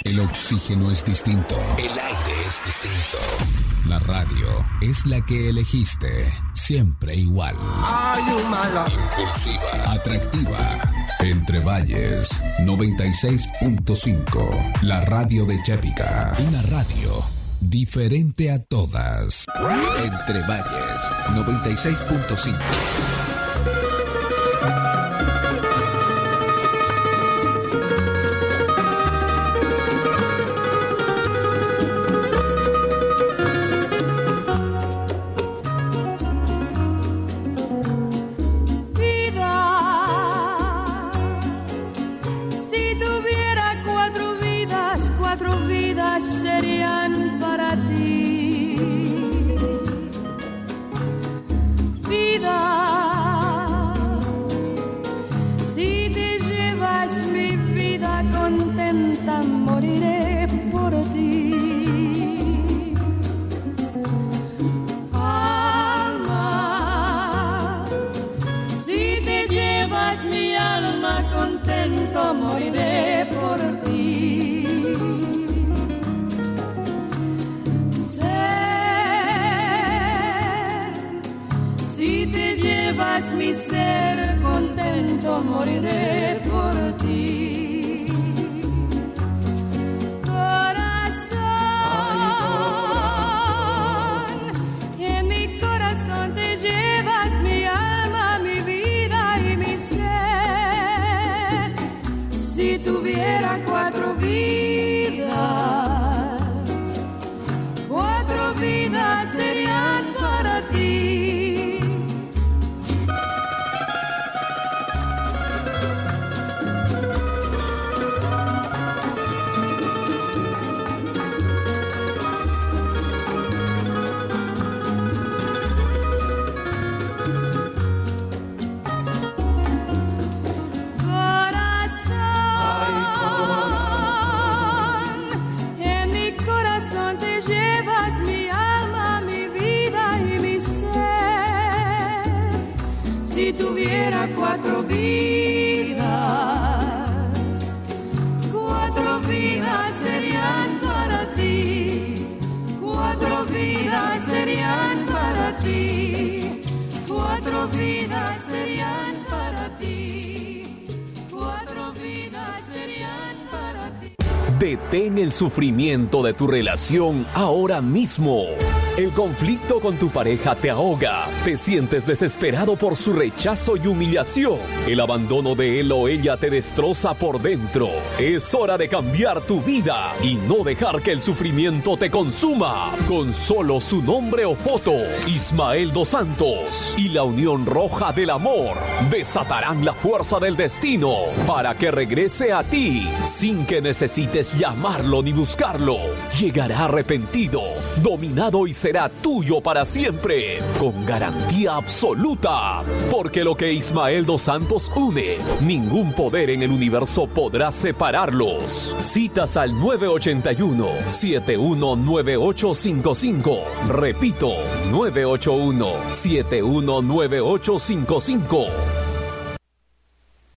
El oxígeno es distinto. El aire es distinto. La radio es la que elegiste. Siempre igual. Impulsiva. Atractiva. Entre Valles 96.5. La radio de Chapika. Una radio diferente a todas. Entre Valles 96.5. Serían para ti, vida. Si te llevas mi vida contenta, moriré por ti. Alma, si te llevas mi alma contento, moriré por ti. Llevas mi ser contento, moriré por ti. Corazón, en mi corazón te llevas mi alma, mi vida y mi ser. Si tuviera 4 vidas serían para ti. Si tuviera 4 vidas serían para ti. 4 vidas serían para ti. 4 vidas serían para ti. 4 vidas serían para ti. Detén el sufrimiento de tu relación ahora mismo. El conflicto con tu pareja te ahoga, te sientes desesperado por su rechazo y humillación. El abandono de él o ella te destroza por dentro. Es hora de cambiar tu vida y no dejar que el sufrimiento te consuma. Con solo su nombre o foto, Ismael Dos Santos y la Unión Roja del Amor desatarán la fuerza del destino para que regrese a ti sin que necesites llamarlo ni buscarlo. Llegará arrepentido, dominado y será tuyo para siempre, con garantía absoluta, porque lo que Ismael Dos Santos une, ningún poder en el universo podrá separarlos. Citas al 981-719855. Repito, 981-719855.